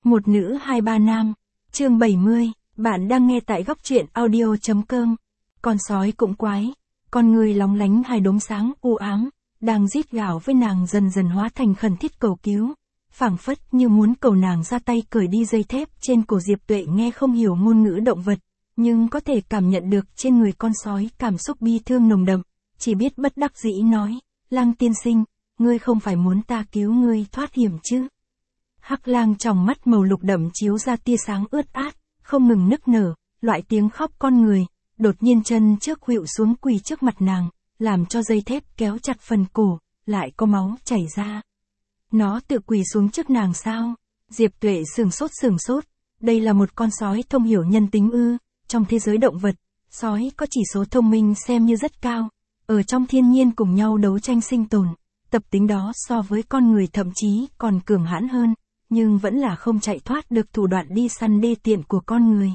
Một nữ hai ba nam. Chương 70, bạn đang nghe tại góc truyện audio.com. Con sói cũng quái, con người lóng lánh hai đốm sáng u ám, đang rít gào với nàng dần dần hóa thành khẩn thiết cầu cứu, phảng phất như muốn cầu nàng ra tay cởi đi dây thép trên cổ Diệp Tuệ. Nghe không hiểu ngôn ngữ động vật, nhưng có thể cảm nhận được trên người con sói cảm xúc bi thương nồng đậm, chỉ biết bất đắc dĩ nói, Lang tiên sinh, ngươi không phải muốn ta cứu ngươi thoát hiểm chứ? Hắc lang trong mắt màu lục đậm chiếu ra tia sáng ướt át, không ngừng nức nở, loại tiếng khóc con người, đột nhiên chân trước khuỵu xuống quỳ trước mặt nàng, làm cho dây thép kéo chặt phần cổ, lại có máu chảy ra. Nó tự quỳ xuống trước nàng sao? Diệp Tuệ sửng sốt, đây là một con sói thông hiểu nhân tính ư? Trong thế giới động vật, sói có chỉ số thông minh xem như rất cao, ở trong thiên nhiên cùng nhau đấu tranh sinh tồn, tập tính đó so với con người thậm chí còn cường hãn hơn, nhưng vẫn là không chạy thoát được thủ đoạn đi săn đê tiện của con người.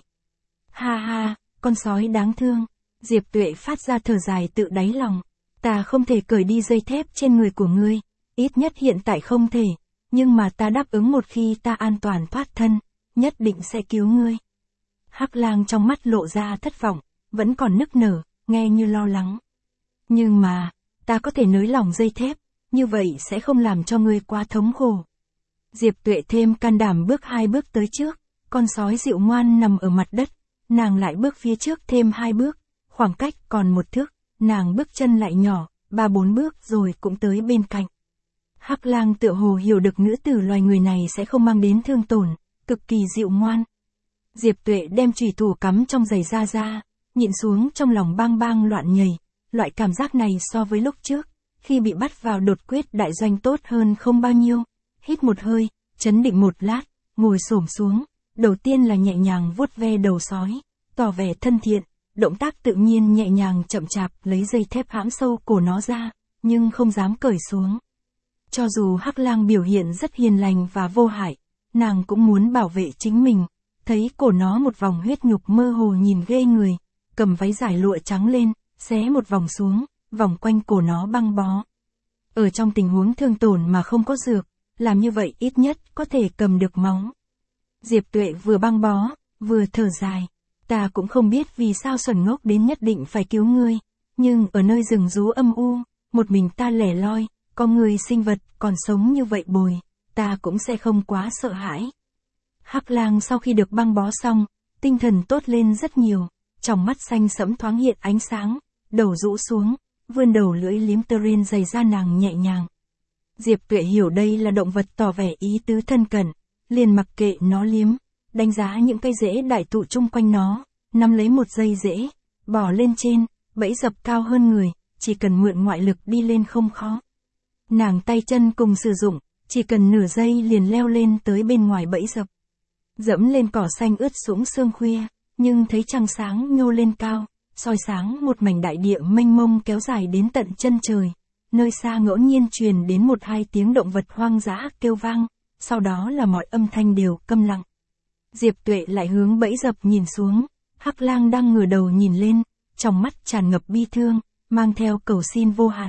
Ha ha, con sói đáng thương. Diệp Tuệ phát ra thở dài tự đáy lòng. Ta không thể cởi đi dây thép trên người của ngươi, ít nhất hiện tại không thể, nhưng mà ta đáp ứng một khi ta an toàn thoát thân, nhất định sẽ cứu ngươi. Hắc lang trong mắt lộ ra thất vọng, vẫn còn nức nở, nghe như lo lắng. Nhưng mà, ta có thể nới lỏng dây thép, như vậy sẽ không làm cho ngươi quá thống khổ. Diệp Tuệ thêm can đảm bước 2 bước tới trước, con sói dịu ngoan nằm ở mặt đất, nàng lại bước phía trước thêm 2 bước, khoảng cách còn 1 thước, nàng bước chân lại nhỏ, 3-4 bước rồi cũng tới bên cạnh. Hắc lang tựa hồ hiểu được nữ tử loài người này sẽ không mang đến thương tổn, cực kỳ dịu ngoan. Diệp Tuệ đem chùy thủ cắm trong giày ra, nhịn xuống trong lòng bang bang loạn nhảy, loại cảm giác này so với lúc trước, khi bị bắt vào đột quyết đại doanh tốt hơn không bao nhiêu. Hít một hơi, chấn định một lát, ngồi xổm xuống, đầu tiên là nhẹ nhàng vuốt ve đầu sói, tỏ vẻ thân thiện, động tác tự nhiên nhẹ nhàng chậm chạp lấy dây thép hãm sâu cổ nó ra, nhưng không dám cởi xuống. Cho dù Hắc lang biểu hiện rất hiền lành và vô hại, nàng cũng muốn bảo vệ chính mình, thấy cổ nó một vòng huyết nhục mơ hồ nhìn ghê người, cầm váy giải lụa trắng lên, xé một vòng xuống, vòng quanh cổ nó băng bó. Ở trong tình huống thương tổn mà không có dược, làm như vậy ít nhất có thể cầm được máu. Diệp Tuệ vừa băng bó, vừa thở dài. Ta cũng không biết vì sao xuẩn ngốc đến nhất định phải cứu ngươi, nhưng ở nơi rừng rú âm u, một mình ta lẻ loi, có người sinh vật còn sống như vậy bồi, ta cũng sẽ không quá sợ hãi. Hắc lang sau khi được băng bó xong, tinh thần tốt lên rất nhiều, trong mắt xanh sẫm thoáng hiện ánh sáng, đầu rũ xuống, vươn đầu lưỡi liếm tơ ren dày da nàng nhẹ nhàng. Diệp Tuệ hiểu đây là động vật tỏ vẻ ý tứ thân cận, liền mặc kệ nó liếm, đánh giá những cây rễ đại thụ chung quanh nó, nắm lấy một dây rễ, bỏ lên trên, bẫy dập cao hơn người, chỉ cần mượn ngoại lực đi lên không khó. Nàng tay chân cùng sử dụng, chỉ cần nửa giây liền leo lên tới bên ngoài bẫy dập. Dẫm lên cỏ xanh ướt sũng sương khuya, nhưng thấy trăng sáng nhô lên cao, soi sáng một mảnh đại địa mênh mông kéo dài đến tận chân trời. Nơi xa ngẫu nhiên truyền đến 1-2 tiếng động vật hoang dã kêu vang, sau đó là mọi âm thanh đều câm lặng. Diệp Tuệ lại hướng bẫy dập nhìn xuống, Hắc lang đang ngửa đầu nhìn lên, trong mắt tràn ngập bi thương, mang theo cầu xin vô hạn.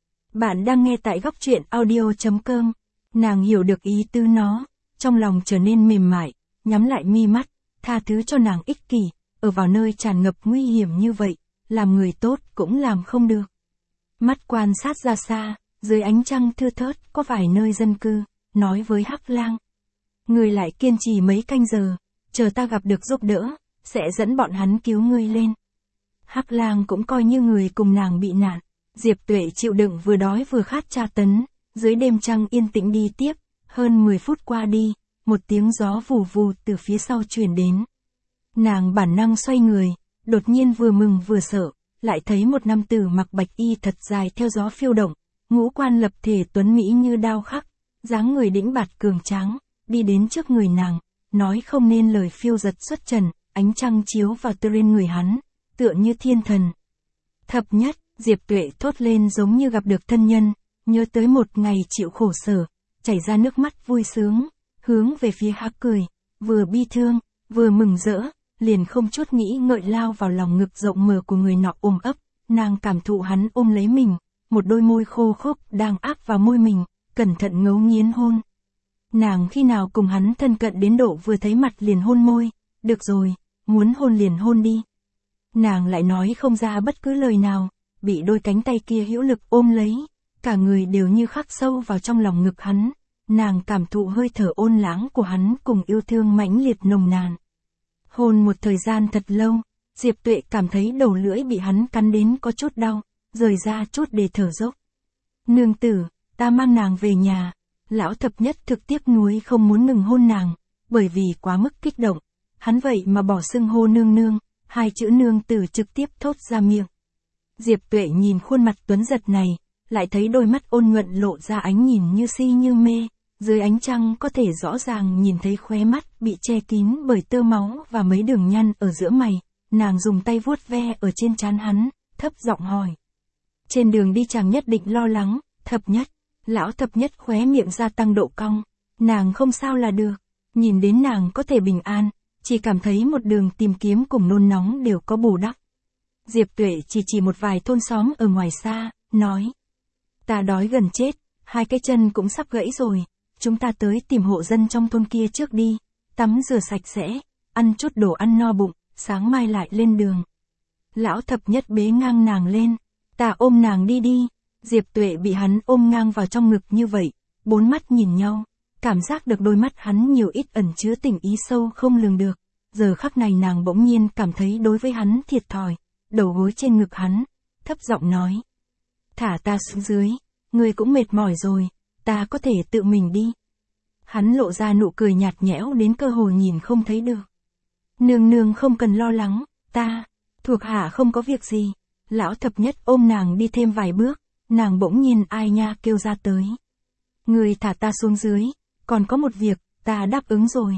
Bạn đang nghe tại góc truyện audio.com. Nàng hiểu được ý tứ nó, trong lòng trở nên mềm mại, nhắm lại mi mắt, tha thứ cho nàng ích kỷ, ở vào nơi tràn ngập nguy hiểm như vậy, làm người tốt cũng làm không được. Mắt quan sát ra xa, dưới ánh trăng thưa thớt có vài nơi dân cư, nói với Hắc lang. Người lại kiên trì mấy canh giờ, chờ ta gặp được giúp đỡ, sẽ dẫn bọn hắn cứu ngươi lên. Hắc lang cũng coi như người cùng nàng bị nạn. Diệp Tuệ chịu đựng vừa đói vừa khát tra tấn, dưới đêm trăng yên tĩnh đi tiếp, hơn 10 phút qua đi, một tiếng gió vù vù từ phía sau truyền đến. Nàng bản năng xoay người, đột nhiên vừa mừng vừa sợ, lại thấy một nam tử mặc bạch y thật dài theo gió phiêu động, ngũ quan lập thể tuấn mỹ như đao khắc, dáng người đĩnh bạt cường tráng, đi đến trước người nàng, nói không nên lời phiêu giật xuất trần, ánh trăng chiếu vào trên người hắn, tựa như thiên thần. Thập nhất, Diệp Tuệ thốt lên giống như gặp được thân nhân, nhớ tới một ngày chịu khổ sở, chảy ra nước mắt vui sướng, hướng về phía Hắc cười, vừa bi thương, vừa mừng rỡ, liền không chút nghĩ ngợi lao vào lòng ngực rộng mở của người nọ ôm ấp, nàng cảm thụ hắn ôm lấy mình, một đôi môi khô khốc đang áp vào môi mình, cẩn thận ngấu nghiến hôn. Nàng khi nào cùng hắn thân cận đến độ vừa thấy mặt liền hôn môi, được rồi, muốn hôn liền hôn đi. Nàng lại nói không ra bất cứ lời nào, bị đôi cánh tay kia hữu lực ôm lấy, cả người đều như khắc sâu vào trong lòng ngực hắn, nàng cảm thụ hơi thở ôn lãng của hắn cùng yêu thương mãnh liệt nồng nàn. Hôn một thời gian thật lâu, Diệp Tuệ cảm thấy đầu lưỡi bị hắn cắn đến có chút đau, rời ra chút để thở dốc. Nương tử, ta mang nàng về nhà. Lão thập nhất thực tiếc nuối không muốn ngừng hôn nàng, bởi vì quá mức kích động, hắn vậy mà bỏ xưng hô nương nương, hai chữ nương tử trực tiếp thốt ra miệng. Diệp Tuệ nhìn khuôn mặt tuấn giật này, lại thấy đôi mắt ôn nhuận lộ ra ánh nhìn như si như mê, dưới ánh trăng có thể rõ ràng nhìn thấy khóe mắt bị che kín bởi tơ máu và mấy đường nhăn ở giữa mày, nàng dùng tay vuốt ve ở trên trán hắn, thấp giọng hỏi. Trên đường đi chàng nhất định lo lắng, thập nhất. Lão thập nhất khóe miệng gia tăng độ cong, nàng không sao là được, nhìn đến nàng có thể bình an, chỉ cảm thấy một đường tìm kiếm cùng nôn nóng đều có bù đắp. Diệp Tuệ chỉ một vài thôn xóm ở ngoài xa, nói. Ta đói gần chết, hai cái chân cũng sắp gãy rồi, chúng ta tới tìm hộ dân trong thôn kia trước đi, tắm rửa sạch sẽ, ăn chút đồ ăn no bụng, sáng mai lại lên đường. Lão thập nhất bế ngang nàng lên, ta ôm nàng đi đi. Diệp Tuệ bị hắn ôm ngang vào trong ngực như vậy, bốn mắt nhìn nhau, cảm giác được đôi mắt hắn nhiều ít ẩn chứa tình ý sâu không lường được. Giờ khắc này nàng bỗng nhiên cảm thấy đối với hắn thiệt thòi, đầu gối trên ngực hắn, thấp giọng nói. Thả ta xuống dưới, ngươi cũng mệt mỏi rồi, ta có thể tự mình đi. Hắn lộ ra nụ cười nhạt nhẽo đến cơ hồ nhìn không thấy được. Nương nương không cần lo lắng, ta, thuộc hạ không có việc gì. Lão thập nhất ôm nàng đi thêm vài bước. Nàng bỗng nhiên ai nha kêu ra tới. Người thả ta xuống dưới, còn có một việc, ta đáp ứng rồi.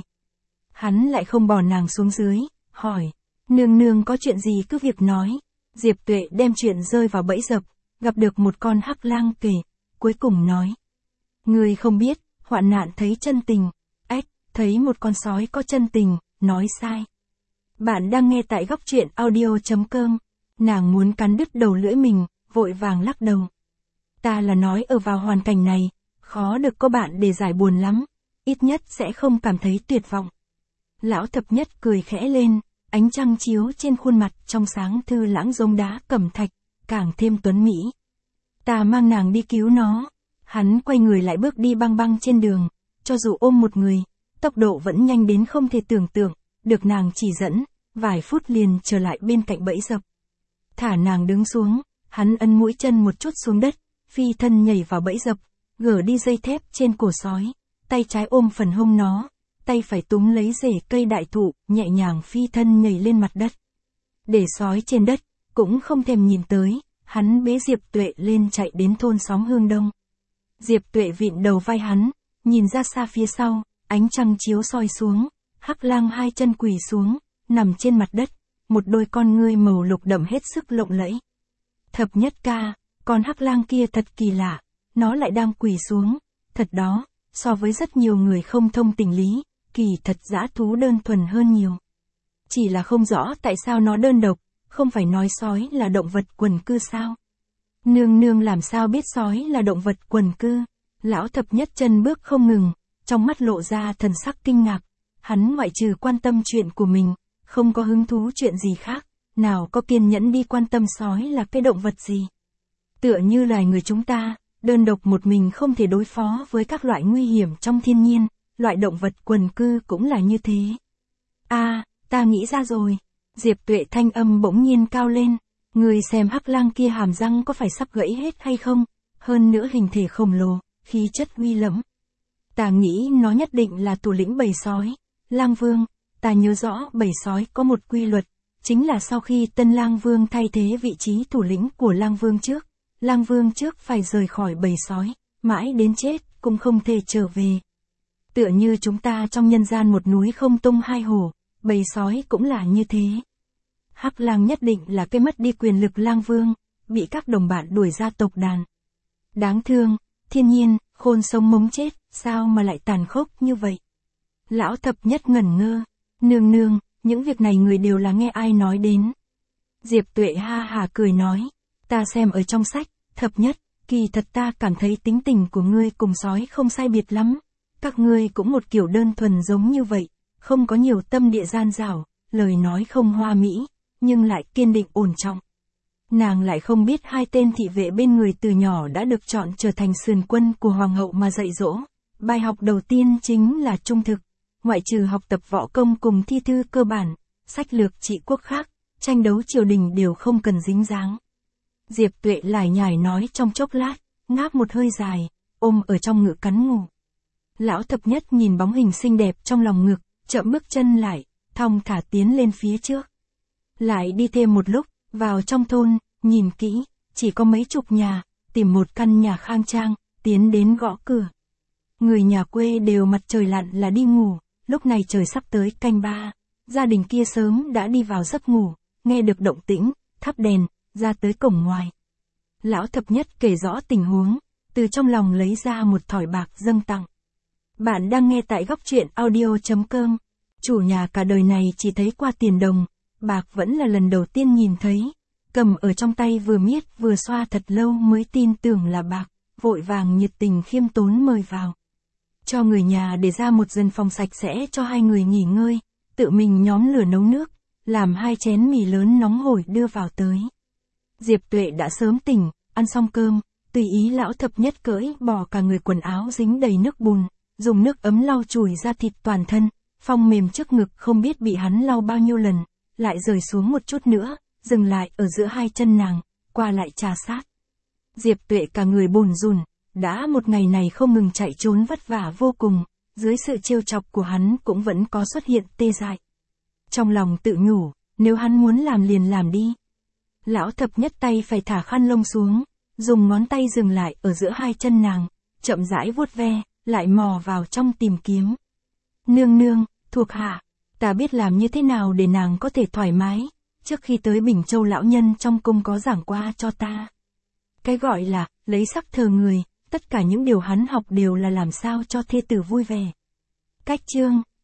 Hắn lại không bỏ nàng xuống dưới, hỏi. Nương nương có chuyện gì cứ việc nói. Diệp Tuệ đem chuyện rơi vào bẫy dập, gặp được một con hắc lang kể, cuối cùng nói. Người không biết, hoạn nạn thấy chân tình, thấy một con sói có chân tình, nói sai. Bạn đang nghe tại góc truyện audio.com, nàng muốn cắn đứt đầu lưỡi mình, vội vàng lắc đầu. Ta là nói ở vào hoàn cảnh này, khó được có bạn để giải buồn lắm, ít nhất sẽ không cảm thấy tuyệt vọng. Lão thập nhất cười khẽ lên, ánh trăng chiếu trên khuôn mặt trong sáng thư lãng giống đá cẩm thạch, càng thêm tuấn mỹ. Ta mang nàng đi cứu nó. Hắn quay người lại bước đi băng băng trên đường, cho dù ôm một người, tốc độ vẫn nhanh đến không thể tưởng tượng, được nàng chỉ dẫn, vài phút liền trở lại bên cạnh bẫy dập. Thả nàng đứng xuống, hắn ấn mũi chân một chút xuống đất, phi thân nhảy vào bẫy dập, gỡ đi dây thép trên cổ sói, tay trái ôm phần hông nó, tay phải túm lấy rễ cây đại thụ, nhẹ nhàng phi thân nhảy lên mặt đất. Để sói trên đất, cũng không thèm nhìn tới, hắn bế Diệp Tuệ lên chạy đến thôn xóm Hương Đông. Diệp Tuệ vịn đầu vai hắn, nhìn ra xa phía sau, ánh trăng chiếu soi xuống, hắc lang hai chân quỳ xuống, nằm trên mặt đất, một đôi con ngươi màu lục đậm hết sức lộng lẫy. Thập nhất ca, con hắc lang kia thật kỳ lạ, nó lại đang quỳ xuống, thật đó, so với rất nhiều người không thông tình lý, kỳ thật dã thú đơn thuần hơn nhiều. Chỉ là không rõ tại sao nó đơn độc, không phải nói sói là động vật quần cư sao? Nương nương làm sao biết sói là động vật quần cư? Lão thập nhất chân bước không ngừng, trong mắt lộ ra thần sắc kinh ngạc. Hắn ngoại trừ quan tâm chuyện của mình, không có hứng thú chuyện gì khác, nào có kiên nhẫn đi quan tâm sói là cái động vật gì. Tựa như loài người chúng ta, đơn độc một mình không thể đối phó với các loại nguy hiểm trong thiên nhiên, loại động vật quần cư cũng là như thế. Ta nghĩ ra rồi. Diệp Tuệ thanh âm bỗng nhiên cao lên, người xem hắc lang kia hàm răng có phải sắp gãy hết hay không, hơn nữa hình thể khổng lồ, khí chất uy lẫm. Ta nghĩ nó nhất định là thủ lĩnh bầy sói, lang vương. Ta nhớ rõ bầy sói có một quy luật, chính là sau khi tân lang vương thay thế vị trí thủ lĩnh của lang vương trước phải rời khỏi bầy sói, mãi đến chết cũng không thể trở về. Tựa như chúng ta trong nhân gian một núi không tung hai hổ, bầy sói cũng là như thế. Hắc lang nhất định là cái mất đi quyền lực lang vương, bị các đồng bạn đuổi ra tộc đàn. Đáng thương, thiên nhiên, khôn sống mống chết, sao mà lại tàn khốc như vậy? Lão thập nhất ngẩn ngơ, nương, những việc này người đều là nghe ai nói đến. Diệp Tuệ ha hà cười nói, ta xem ở trong sách, thập nhất, kỳ thật ta cảm thấy tính tình của ngươi cùng sói không sai biệt lắm. Các ngươi cũng một kiểu đơn thuần giống như vậy, không có nhiều tâm địa gian dảo, lời nói không hoa mỹ, nhưng lại kiên định ổn trọng. Nàng lại không biết hai tên thị vệ bên người từ nhỏ đã được chọn trở thành sườn quân của hoàng hậu mà dạy dỗ. Bài học đầu tiên chính là trung thực, ngoại trừ học tập võ công cùng thi thư cơ bản, sách lược trị quốc khác, tranh đấu triều đình đều không cần dính dáng. Diệp Tuệ lải nhải nói trong chốc lát, ngáp một hơi dài, ôm ở trong ngực cắn ngủ. Lão thập nhất nhìn bóng hình xinh đẹp trong lòng ngực, chậm bước chân lại, thong thả tiến lên phía trước. Lại đi thêm một lúc, vào trong thôn, nhìn kỹ, chỉ có mấy chục nhà, tìm một căn nhà khang trang, tiến đến gõ cửa. Người nhà quê đều mặt trời lặn là đi ngủ, lúc này trời sắp tới canh 3, gia đình kia sớm đã đi vào giấc ngủ, nghe được động tĩnh, thắp đèn, ra tới cổng ngoài. Lão thập nhất kể rõ tình huống, từ trong lòng lấy ra một thỏi bạc dâng tặng. Bạn đang nghe tại góc truyện audio.com. Chủ nhà cả đời này chỉ thấy qua tiền đồng, bạc vẫn là lần đầu tiên nhìn thấy. Cầm ở trong tay vừa miết vừa xoa thật lâu mới tin tưởng là bạc, vội vàng nhiệt tình khiêm tốn mời vào. Cho người nhà để ra một gian phòng sạch sẽ cho hai người nghỉ ngơi, tự mình nhóm lửa nấu nước, làm 2 chén mì lớn nóng hổi đưa vào tới. Diệp Tuệ đã sớm tỉnh, ăn xong cơm, tùy ý lão thập nhất cởi bỏ cả người quần áo dính đầy nước bùn, dùng nước ấm lau chùi da thịt toàn thân, phong mềm trước ngực không biết bị hắn lau bao nhiêu lần, lại rời xuống một chút nữa, dừng lại ở giữa hai chân nàng, qua lại trà sát. Diệp Tuệ cả người bồn rùn, đã một ngày này không ngừng chạy trốn vất vả vô cùng, dưới sự trêu chọc của hắn cũng vẫn có xuất hiện tê dại. Trong lòng tự nhủ, nếu hắn muốn làm liền làm đi. Lão thập nhất tay phải thả khăn lông xuống, dùng ngón tay dừng lại ở giữa hai chân nàng, chậm rãi vuốt ve, lại mò vào trong tìm kiếm. Nương nương, thuộc hạ, ta biết làm như thế nào để nàng có thể thoải mái, trước khi tới Bình Châu lão nhân trong cung có giảng qua cho ta. Cái gọi là, lấy sắc thờ người, tất cả những điều hắn học đều là làm sao cho thê tử vui vẻ. Cách chương